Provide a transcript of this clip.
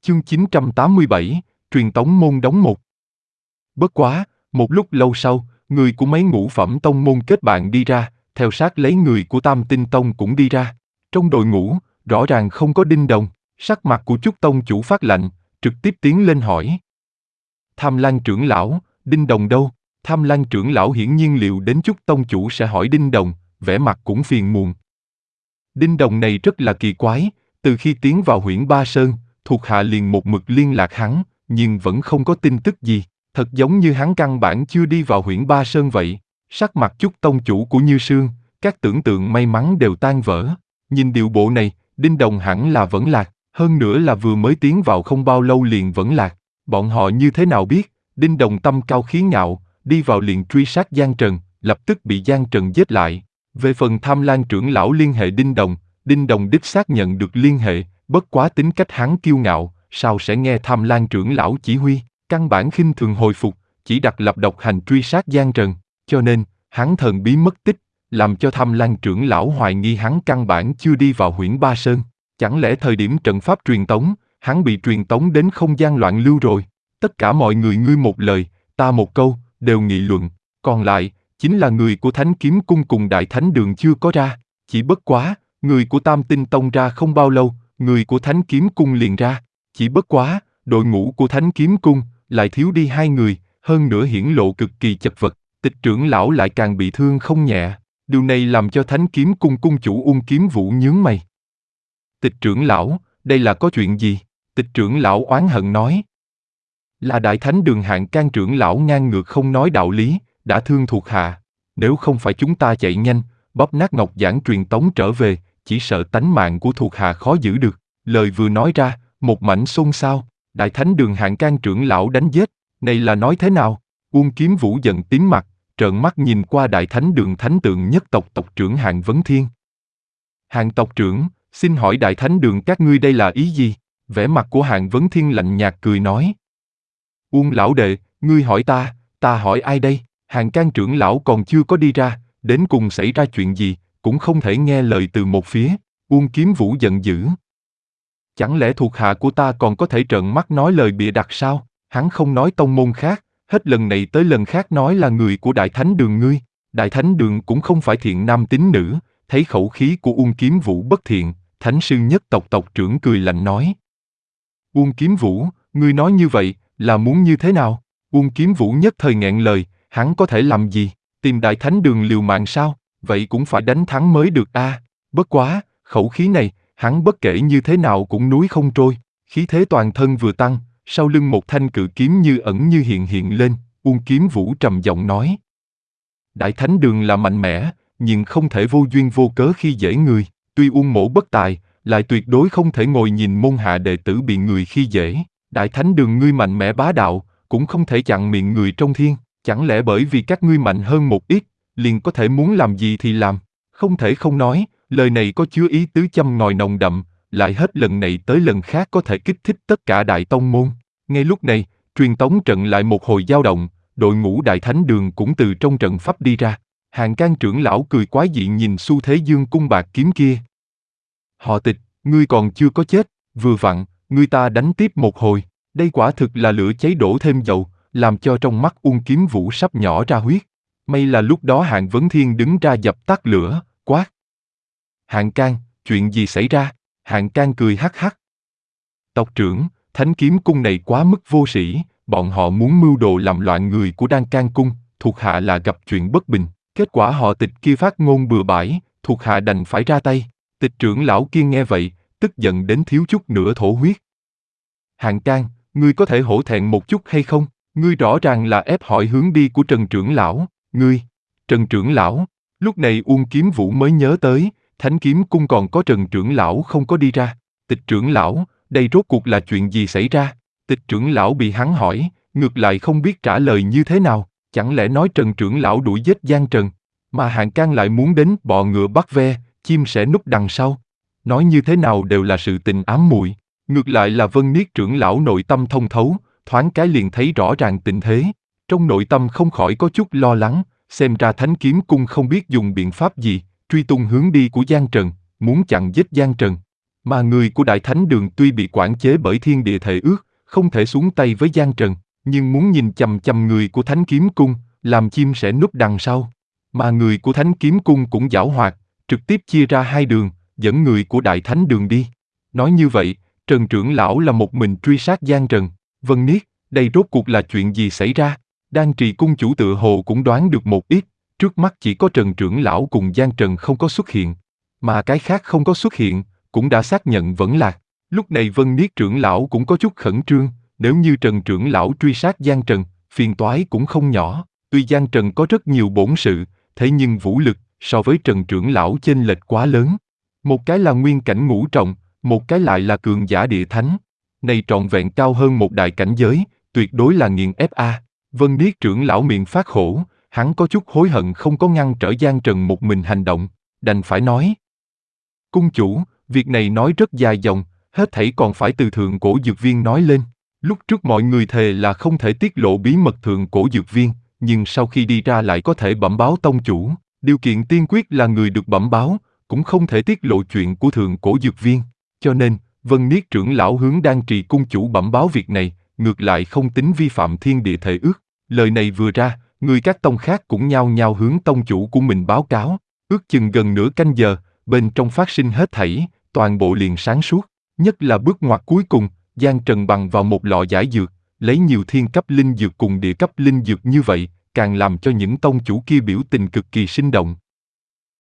Chương 987, truyền tống môn đóng một. Bất quá, một lúc lâu sau, người của mấy ngũ phẩm tông môn kết bạn đi ra, theo sát lấy người của Tam Tinh Tông cũng đi ra. Trong đội ngũ, rõ ràng không có Đinh Đồng, sắc mặt của Chúc Tông chủ phát lạnh, trực tiếp tiến lên hỏi. Tham Lang trưởng lão, Đinh Đồng đâu? Tham Lang trưởng lão hiển nhiên liệu đến Chúc Tông chủ sẽ hỏi Đinh Đồng, vẻ mặt cũng phiền muộn. Đinh Đồng này rất là kỳ quái, từ khi tiến vào Huyễn Ba Sơn, thuộc hạ liền một mực liên lạc hắn, nhưng vẫn không có tin tức gì, thật giống như hắn căn bản chưa đi vào Huyễn Ba Sơn vậy. Sắc mặt Chúc Tông chủ của Như Sương, các tưởng tượng may mắn đều tan vỡ. Nhìn điệu bộ này, Đinh Đồng hẳn là vẫn lạc, hơn nữa là vừa mới tiến vào không bao lâu liền vẫn lạc. Bọn họ như thế nào biết? Đinh Đồng tâm cao khí ngạo, đi vào liền truy sát Giang Trần, lập tức bị Giang Trần giết lại. Về phần Tham Lang trưởng lão liên hệ Đinh Đồng đích xác nhận được liên hệ, bất quá tính cách hắn kiêu ngạo, sao sẽ nghe Tham Lang trưởng lão chỉ huy, căn bản khinh thường hồi phục, chỉ đặt lập độc hành truy sát Giang Trần, cho nên, hắn thần bí mất tích, làm cho Tham Lang trưởng lão hoài nghi hắn căn bản chưa đi vào Huyễn Ba Sơn. Chẳng lẽ thời điểm trận pháp truyền tống, hắn bị truyền tống đến không gian loạn lưu rồi? Tất cả mọi người ngươi một lời, ta một câu, đều nghị luận, còn lại, chính là người của Thánh Kiếm Cung cùng Đại Thánh Đường chưa có ra, chỉ bất quá, người của Tam Tinh Tông ra không bao lâu, người của Thánh Kiếm Cung liền ra, chỉ bất quá, đội ngũ của Thánh Kiếm Cung lại thiếu đi 2 người, hơn nữa hiển lộ cực kỳ chật vật, Tịch trưởng lão lại càng bị thương không nhẹ, điều này làm cho Thánh Kiếm Cung cung chủ Ung Kiếm Vũ nhướng mày. Tịch trưởng lão, đây là có chuyện gì? Tịch trưởng lão oán hận nói. Là Đại Thánh Đường Hạng Can trưởng lão ngang ngược không nói đạo lý, đã thương thuộc hạ. Nếu không phải chúng ta chạy nhanh, bóp nát ngọc giản truyền tống trở về, chỉ sợ tánh mạng của thuộc hạ khó giữ được. Lời vừa nói ra, một mảnh xôn xao. Đại Thánh Đường Hạng Can trưởng lão đánh giết, này là nói thế nào? Ung Kiếm Vũ giận tím mặt, trợn mắt nhìn qua Đại Thánh Đường Thánh Tượng nhất tộc tộc trưởng Hạng Vấn Thiên. Hạng tộc trưởng, xin hỏi Đại Thánh Đường các ngươi đây là ý gì? Vẻ mặt của Hạng Vấn Thiên lạnh nhạt cười nói. Uông lão đệ, ngươi hỏi ta hỏi ai đây? Hạng Can trưởng lão còn chưa có đi ra, đến cùng xảy ra chuyện gì, cũng không thể nghe lời từ một phía. Uông Kiếm Vũ giận dữ. Chẳng lẽ thuộc hạ của ta còn có thể trợn mắt nói lời bịa đặt sao? Hắn không nói tông môn khác, hết lần này tới lần khác nói là người của Đại Thánh Đường ngươi. Đại Thánh Đường cũng không phải thiện nam tín nữ, thấy khẩu khí của Uông Kiếm Vũ bất thiện, Thánh sư nhất tộc tộc trưởng cười lạnh nói. Uông Kiếm Vũ, ngươi nói như vậy, là muốn như thế nào? Uông Kiếm Vũ nhất thời nghẹn lời, hắn có thể làm gì? Tìm Đại Thánh Đường liều mạng sao? Vậy cũng phải đánh thắng mới được a. Bất quá, khẩu khí này, hắn bất kể như thế nào cũng núi không trôi. Khí thế toàn thân vừa tăng, sau lưng một thanh cự kiếm như ẩn như hiện lên. Uông Kiếm Vũ trầm giọng nói. Đại Thánh Đường là mạnh mẽ, nhưng không thể vô duyên vô cớ khi dễ người. Tuy Uông mỗ bất tài, lại tuyệt đối không thể ngồi nhìn môn hạ đệ tử bị người khi dễ. Đại Thánh Đường ngươi mạnh mẽ bá đạo, cũng không thể chặn miệng người trong thiên. Chẳng lẽ bởi vì các ngươi mạnh hơn một ít, liền có thể muốn làm gì thì làm? Không thể không nói, lời này có chứa ý tứ châm ngòi nồng đậm, lại hết lần này tới lần khác có thể kích thích tất cả đại tông môn. Ngay lúc này, truyền tống trận lại một hồi dao động, đội ngũ Đại Thánh Đường cũng từ trong trận pháp đi ra. Hạng Can trưởng lão cười quái dị nhìn xu thế dương cung bạc kiếm kia. Họ Tịch, ngươi còn chưa có chết, vừa vặn, ngươi ta đánh tiếp một hồi. Đây quả thực là lửa cháy đổ thêm dầu, làm cho trong mắt Uông Kiếm Vũ sắp nhỏ ra huyết. May là lúc đó Hạng Vấn Thiên đứng ra dập tắt lửa, quát. Hạng Can, chuyện gì xảy ra? Hạng Can cười hắc hắc. Tộc trưởng, Thánh Kiếm Cung này quá mức vô sĩ, bọn họ muốn mưu đồ làm loạn người của Đan Can Cung, thuộc hạ là gặp chuyện bất bình. Kết quả họ Tịch kia phát ngôn bừa bãi, thuộc hạ đành phải ra tay. Tịch trưởng lão kia nghe vậy, tức giận đến thiếu chút nữa thổ huyết. Hạng Can, ngươi có thể hổ thẹn một chút hay không? Ngươi rõ ràng là ép hỏi hướng đi của Trần trưởng lão. Ngươi, Trần trưởng lão? Lúc này Uông Kiếm Vũ mới nhớ tới, Thánh Kiếm Cung còn có Trần trưởng lão không có đi ra. Tịch trưởng lão, đây rốt cuộc là chuyện gì xảy ra? Tịch trưởng lão bị hắn hỏi, ngược lại không biết trả lời như thế nào. Chẳng lẽ nói Trần trưởng lão đuổi giết Giang Trần, mà Hạng Can lại muốn đến bọ ngựa bắt ve, chim sẻ núp đằng sau. Nói như thế nào đều là sự tình ám muội. Ngược lại là Vân Niết trưởng lão nội tâm thông thấu, thoáng cái liền thấy rõ ràng tình thế. Trong nội tâm không khỏi có chút lo lắng, xem ra Thánh Kiếm Cung không biết dùng biện pháp gì, truy tung hướng đi của Giang Trần, muốn chặn giết Giang Trần. Mà người của Đại Thánh Đường tuy bị quản chế bởi thiên địa thể ước, không thể xuống tay với Giang Trần, nhưng muốn nhìn chằm chằm người của Thánh Kiếm Cung, làm chim sẽ núp đằng sau. Mà người của Thánh Kiếm Cung cũng giảo hoạt, trực tiếp chia ra hai đường, dẫn người của Đại Thánh Đường đi. Nói như vậy, Trần trưởng lão là một mình truy sát Giang Trần. Vân Niết, đây rốt cuộc là chuyện gì xảy ra? Đan Trì cung chủ tự hồ cũng đoán được một ít, trước mắt chỉ có Trần trưởng lão cùng Giang Trần không có xuất hiện. Mà cái khác không có xuất hiện, cũng đã xác nhận vẫn lạc. Lúc này Vân Niết trưởng lão cũng có chút khẩn trương, nếu như Trần trưởng lão truy sát Giang Trần, phiền toái cũng không nhỏ. Tuy Giang Trần có rất nhiều bổn sự, thế nhưng vũ lực so với Trần trưởng lão chênh lệch quá lớn. Một cái là nguyên cảnh ngũ trọng, một cái lại là cường giả địa thánh. Này trọn vẹn cao hơn một đại cảnh giới, tuyệt đối là nghiền ép a. Vân Niết trưởng lão miệng phát khổ, hắn có chút hối hận không có ngăn trở Giang Trần một mình hành động, đành phải nói. Cung chủ, việc này nói rất dài dòng, hết thảy còn phải từ thượng cổ dược viên nói lên. Lúc trước mọi người thề là không thể tiết lộ bí mật thượng cổ dược viên, nhưng sau khi đi ra lại có thể bẩm báo tông chủ. Điều kiện tiên quyết là người được bẩm báo, cũng không thể tiết lộ chuyện của thượng cổ dược viên. Cho nên, Vân Niết trưởng lão hướng Đan Trì cung chủ bẩm báo việc này, ngược lại không tính vi phạm thiên địa thể ước. Lời này vừa ra, người các tông khác cũng nhao nhao hướng tông chủ của mình báo cáo. Ước chừng gần nửa canh giờ, bên trong phát sinh hết thảy, toàn bộ liền sáng suốt. Nhất là bước ngoặt cuối cùng, Giang Trần bằng vào một lọ giải dược, lấy nhiều thiên cấp linh dược cùng địa cấp linh dược như vậy, càng làm cho những tông chủ kia biểu tình cực kỳ sinh động.